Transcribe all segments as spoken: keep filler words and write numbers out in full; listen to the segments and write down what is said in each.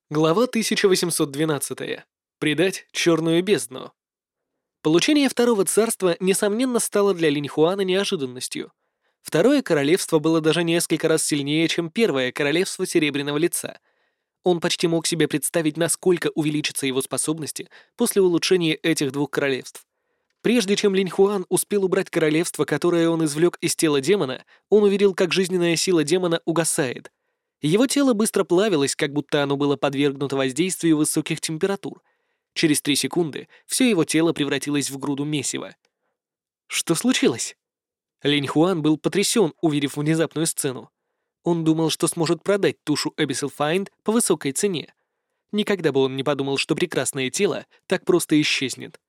Глава тысяча восемьсот двенадцать. Предать черную бездну. Получение Второго царства, несомненно, стало для Линьхуана неожиданностью. Второе королевство было даже несколько раз сильнее, чем Первое королевство Серебряного Лица. Он почти мог себе представить, насколько увеличатся его способности после улучшения этих двух королевств. Прежде чем Линьхуан успел убрать королевство, которое он извлек из тела демона, он увидел, как жизненная сила демона угасает. Его тело быстро плавилось, как будто оно было подвергнуто воздействию высоких температур. Через три секунды все его тело превратилось в груду месива. Что случилось? Линь Хуан был потрясен, увидев внезапную сцену. Он думал, что сможет продать тушу Abyssal Find по высокой цене. Никогда бы он не подумал, что прекрасное тело так просто исчезнет.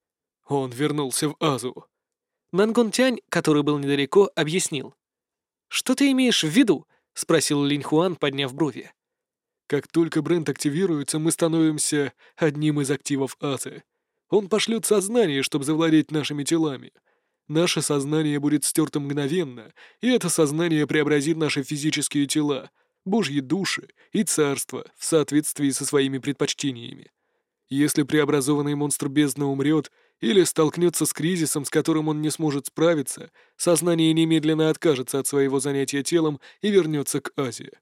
Он вернулся в Азу. Нангон Тянь, который был недалеко, объяснил. «Что ты имеешь в виду?» — спросил Линь Хуан, подняв брови. «Как только бренд активируется, мы становимся одним из активов Азы. Он пошлет сознание, чтобы завладеть нашими телами. Наше сознание будет стерто мгновенно, и это сознание преобразит наши физические тела, божьи души и царства в соответствии со своими предпочтениями. Если преобразованный монстр бездны умрет или столкнется с кризисом, с которым он не сможет справиться, сознание немедленно откажется от своего занятия телом и вернется к Азе.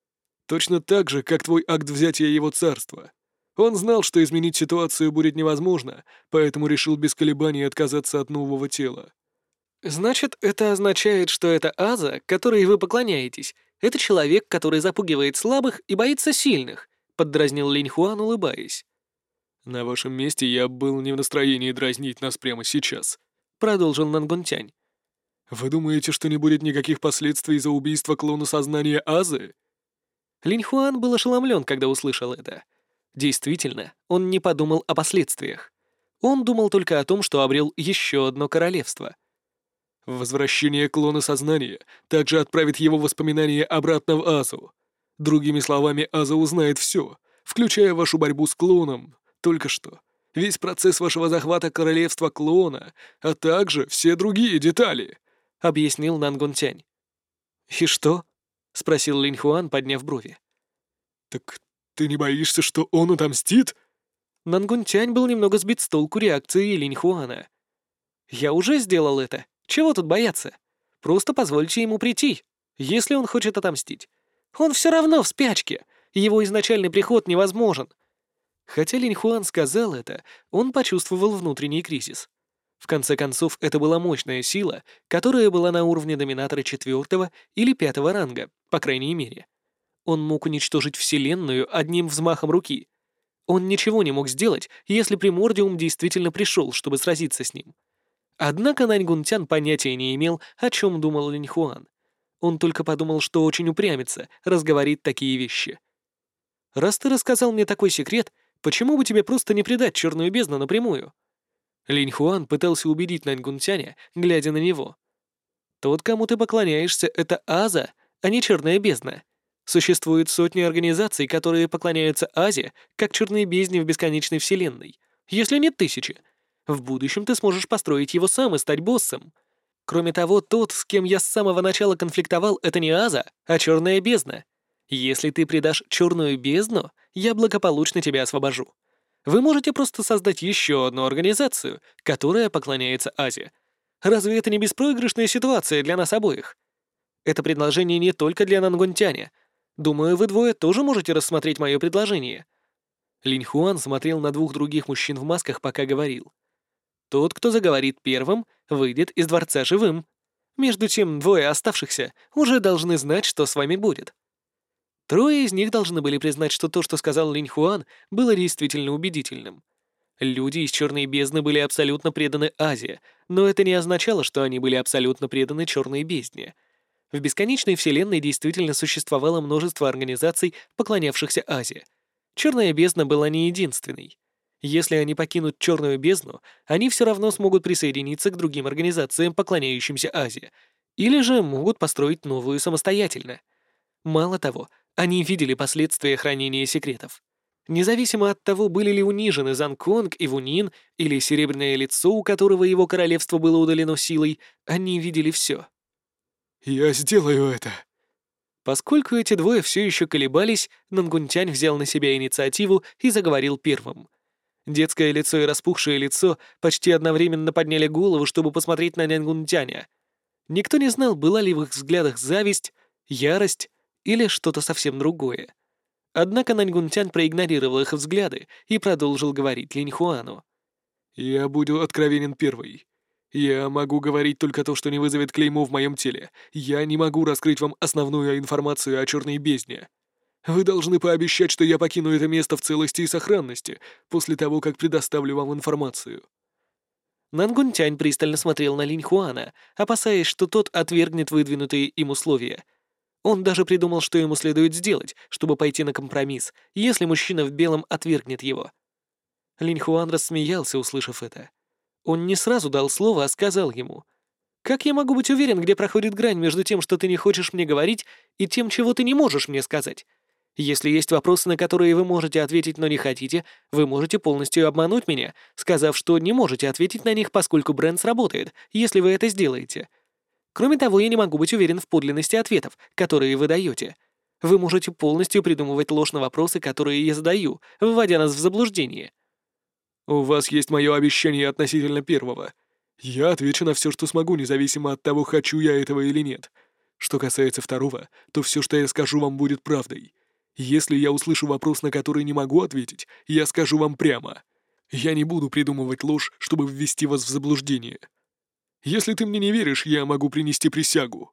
Точно так же, как твой акт взятия его царства. Он знал, что изменить ситуацию будет невозможно, поэтому решил без колебаний отказаться от нового тела. «Значит, это означает, что это Аза, которой вы поклоняетесь, это человек, который запугивает слабых и боится сильных», — поддразнил Линь Хуан, улыбаясь. «На вашем месте я был не в настроении дразнить нас прямо сейчас», — продолжил Нангон Тянь. «Вы думаете, что не будет никаких последствий из-за убийства клона сознания Азы?» Линь Хуан был ошеломлен, когда услышал это. Действительно, он не подумал о последствиях. Он думал только о том, что обрел еще одно королевство. Возвращение клона сознания также отправит его воспоминания обратно в Азу. Другими словами, Аза узнает все, включая вашу борьбу с клоном, только что. Весь процесс вашего захвата королевства клона, а также все другие детали», — объяснил Нангон Тянь. «И что?» — спросил Линь Хуан, подняв брови. «Так ты не боишься, что он отомстит?» Нангун Тянь был немного сбит с толку реакцией Линь Хуана. «Я уже сделал это. Чего тут бояться? Просто позвольте ему прийти, если он хочет отомстить. Он все равно в спячке. Его изначальный приход невозможен». Хотя Линь Хуан сказал это, он почувствовал внутренний кризис. В конце концов, это была мощная сила, которая была на уровне доминатора четвертого или пятого ранга, по крайней мере. Он мог уничтожить Вселенную одним взмахом руки. Он ничего не мог сделать, если Примордиум действительно пришел, чтобы сразиться с ним. Однако Наньгун Тян понятия не имел, о чем думал Линь Хуан. Он только подумал, что очень упрямится, разговорит такие вещи. «Раз ты рассказал мне такой секрет, почему бы тебе просто не предать черную бездну напрямую?» Линь Хуан пытался убедить Наньгун Тяня, глядя на него. «Тот, кому ты поклоняешься, это Аза, а не черная бездна. Существует сотни организаций, которые поклоняются Азе, как черной бездне в бесконечной вселенной, если не тысячи. В будущем ты сможешь построить его сам и стать боссом. Кроме того, тот, с кем я с самого начала конфликтовал, это не Аза, а черная бездна. Если ты предашь черную бездну, я благополучно тебя освобожу. Вы можете просто создать еще одну организацию, которая поклоняется Азе. Разве это не беспроигрышная ситуация для нас обоих? Это предложение не только для Нангунтяня. Думаю, вы двое тоже можете рассмотреть мое предложение». Линь Хуан смотрел на двух других мужчин в масках, пока говорил. «Тот, кто заговорит первым, выйдет из дворца живым. Между тем, двое оставшихся уже должны знать, что с вами будет». Трое из них должны были признать, что то, что сказал Линь Хуан, было действительно убедительным. Люди из Черной бездны были абсолютно преданы Азе, но это не означало, что они были абсолютно преданы Черной бездне. В бесконечной вселенной действительно существовало множество организаций, поклонявшихся Азе. Черная бездна была не единственной. Если они покинут Черную бездну, они все равно смогут присоединиться к другим организациям, поклоняющимся Азе, или же могут построить новую самостоятельно. Мало того, они видели последствия хранения секретов. Независимо от того, были ли унижены Занконг и Вунин, или Серебряное лицо, у которого его королевство было удалено силой, они видели все. «Я сделаю это!» Поскольку эти двое все еще колебались, Нангунтянь взял на себя инициативу и заговорил первым. Детское лицо и распухшее лицо почти одновременно подняли голову, чтобы посмотреть на Нангунтяня. Никто не знал, была ли в их взглядах зависть, ярость или что-то совсем другое. Однако Нангунтянь проигнорировал их взгляды и продолжил говорить Линьхуану. «Я буду откровенен первый. Я могу говорить только то, что не вызовет клеймо в моем теле. Я не могу раскрыть вам основную информацию о черной бездне. Вы должны пообещать, что я покину это место в целости и сохранности после того, как предоставлю вам информацию». Нангунтянь пристально смотрел на Линьхуана, опасаясь, что тот отвергнет выдвинутые им условия. Он даже придумал, что ему следует сделать, чтобы пойти на компромисс, если мужчина в белом отвергнет его. Линьхуан рассмеялся, услышав это. Он не сразу дал слово, а сказал ему: «Как я могу быть уверен, где проходит грань между тем, что ты не хочешь мне говорить, и тем, чего ты не можешь мне сказать? Если есть вопросы, на которые вы можете ответить, но не хотите, вы можете полностью обмануть меня, сказав, что не можете ответить на них, поскольку бренд сработает, если вы это сделаете. Кроме того, я не могу быть уверен в подлинности ответов, которые вы даете. Вы можете полностью придумывать ложь на вопросы, которые я задаю, вводя нас в заблуждение». «У вас есть мое обещание относительно первого. Я отвечу на все, что смогу, независимо от того, хочу я этого или нет. Что касается второго, то все, что я скажу вам, будет правдой. Если я услышу вопрос, на который не могу ответить, я скажу вам прямо. Я не буду придумывать ложь, чтобы ввести вас в заблуждение. Если ты мне не веришь, я могу принести присягу».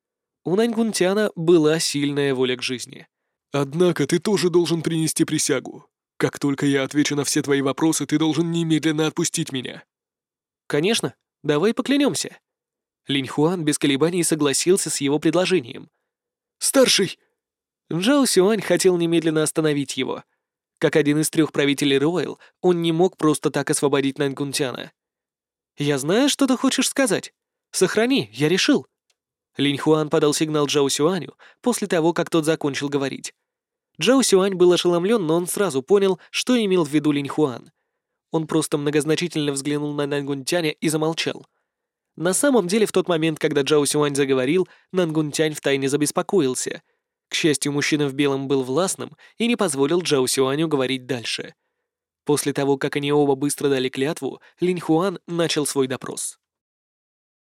У Наньгунтяна была сильная воля к жизни. «Однако ты тоже должен принести присягу. Как только я отвечу на все твои вопросы, ты должен немедленно отпустить меня». «Конечно, давай поклянемся». Линьхуан без колебаний согласился с его предложением. «Старший!» Джао Сюань хотел немедленно остановить его. Как один из трех правителей Ройл, он не мог просто так освободить Наньгунтяна. «Я знаю, что ты хочешь сказать. Сохрани, я решил». Линьхуан подал сигнал Джао Сюаню после того, как тот закончил говорить. Джао Сюань был ошеломлен, но он сразу понял, что имел в виду Линьхуан. Он просто многозначительно взглянул на Нангунтяня и замолчал. На самом деле, в тот момент, когда Джао Сюань заговорил, Нангунтянь втайне забеспокоился. К счастью, мужчина в белом был властным и не позволил Джао Сюаню говорить дальше. После того, как они оба быстро дали клятву, Линьхуан начал свой допрос.